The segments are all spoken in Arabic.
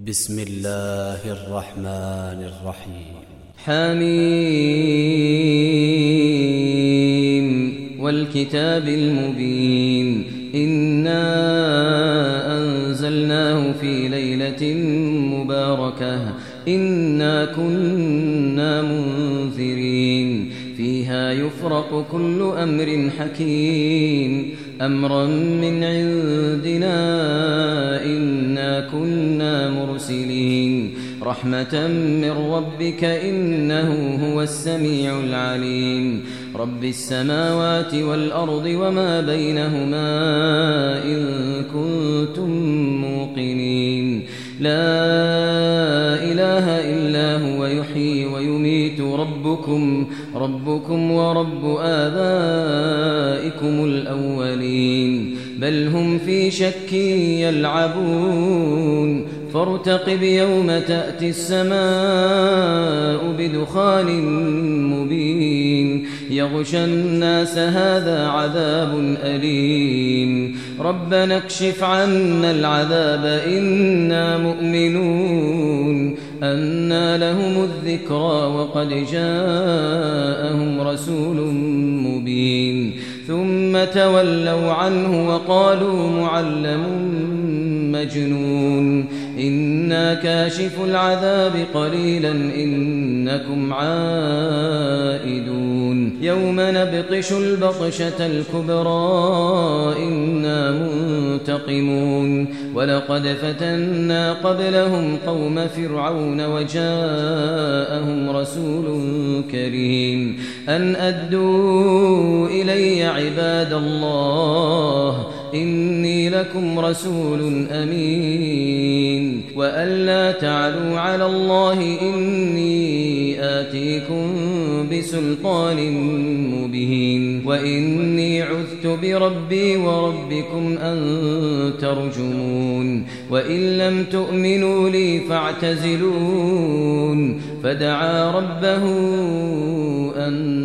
بسم الله الرحمن الرحيم. حميم والكتاب المبين. إنا أنزلناه في ليلة مباركة إنا كنا منذرين فيها يفرق كل أمر حكيم أمرا من عندنا إنا كنا مرسلين رحمة من ربك إنه هو السميع العليم رب السماوات والأرض وما بينهما إن كنتم موقنين لا إله إلا هو يحيي ويميت ربكم ورب آبائكم الأولين بل هم في شك يلعبون فارتقب يوم تأتي السماء بدخان مبين يغشى الناس هذا عذاب أليم ربنا اكشف عنا العذاب إنا مؤمنون أنى لهم الذكرى وقد جاءهم رسول مبين ثم تولوا عنه وقالوا معلم مجنون إنا كاشف العذاب قليلا إنكم عائدون يوم نبطش البطشة الكبرى إنا منتقمون ولقد فتنا قبلهم قوم فرعون وجاءهم رسول كريم أن أدوا إلي عباد الله إني لكم رسول أمين وأن لا تعلوا على الله إني آتيكم بسلطان مبين وإني عذت بربي وربكم أن ترجمون وإن لم تؤمنوا لي فاعتزلون فدعا ربه أن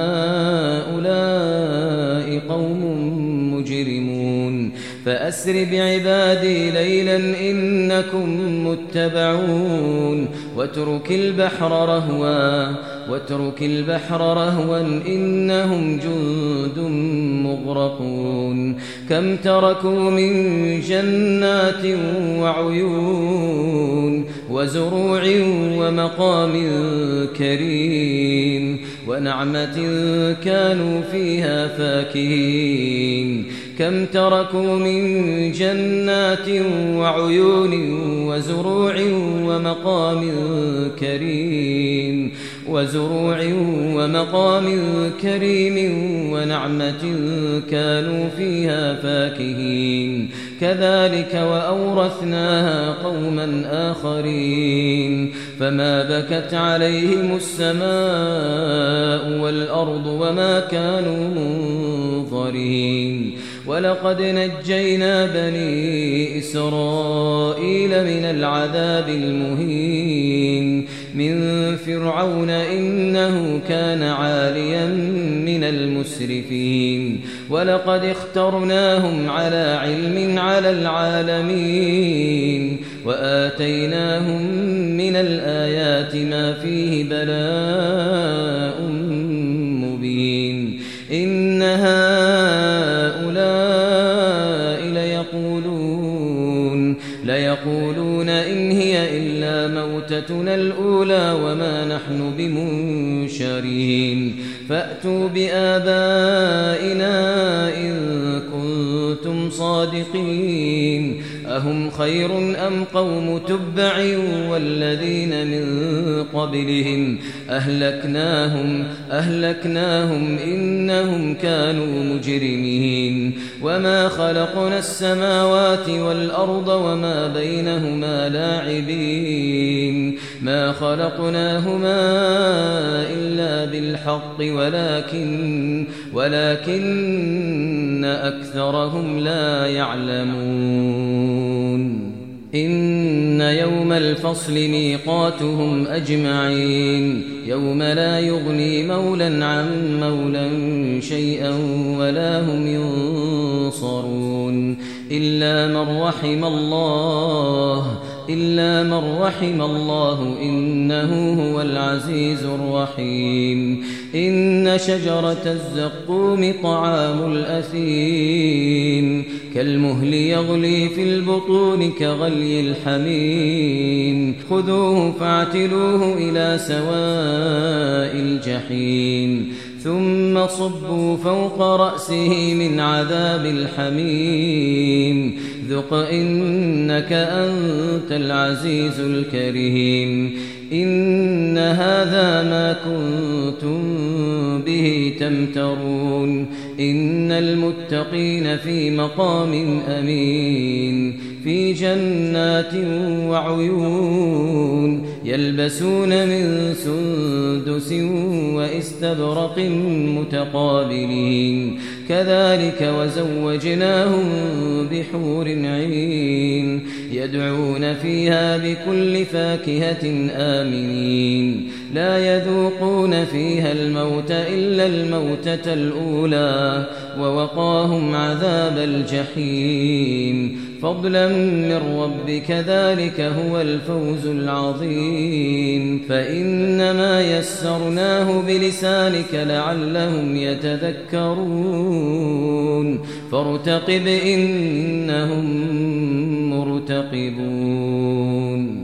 هؤلاء قوم مجرمون فأسر بعبادي ليلا إنكم متبعون واترك البحر رهوا إنهم جند مغرقون كم تركوا من جنات وعيون وزروع ومقام كريم ونعمة كانوا فيها فاكهين كم تركوا من جنات وعيون وزروع ومقام كريم ونعمة كانوا فيها فاكهين كذلك وأورثناها قوما آخرين فما بكت عليهم السماء والأرض وما كانوا منظرين ولقد نجينا بني إسرائيل من العذاب المهين من فرعون إنه كان عاليا من المسرفين ولقد اخترناهم على علم على العالمين وآتيناهم من الآيات ما فيه بلاء مبين إن هؤلاء ليقولون إن هي إلا موتتنا الأولى وما نحن بمنشرين فأتوا بآبائنا إن كنتم صادقين أهم خير أم قوم تبع والذين من قبلهم أهلكناهم إنهم كانوا مجرمين وما خلقنا السماوات والأرض وما بينهما لاعبين ما خلقناهما إلا بالحق ولكن أكثرهم لا يعلمون إن يوم الفصل ميقاتهم أجمعين يوم لا يغني مولى عن مولى شيئا ولا هم ينصرون إلا من رحم الله إلا من رحم الله إنه هو العزيز الرحيم إن شجرة الزقوم طعام الأثيم كالمهل يغلي في البطون كغلي الحميم خذوه فاعتلوه إلى سواء الجحيم ثم صبوا فوق رأسه من عذاب الحميم ذق إنك أنت العزيز الكريم إن هذا ما كنتم به تمترون إن المتقين في مقام أمين في جنات وعيون يلبسون من سندس وإستبرق متقابلين كذلك وزوجناهم بحور عين يدعون فيها بكل فاكهة آمنين لا يذوقون فيها الموت إلا الموتة الأولى ووقاهم عذاب الجحيم فضلا من ربك ذلك هو الفوز العظيم فإنما يسرناه بلسانك لعلهم يتذكرون فارتقب إنهم مرتقبون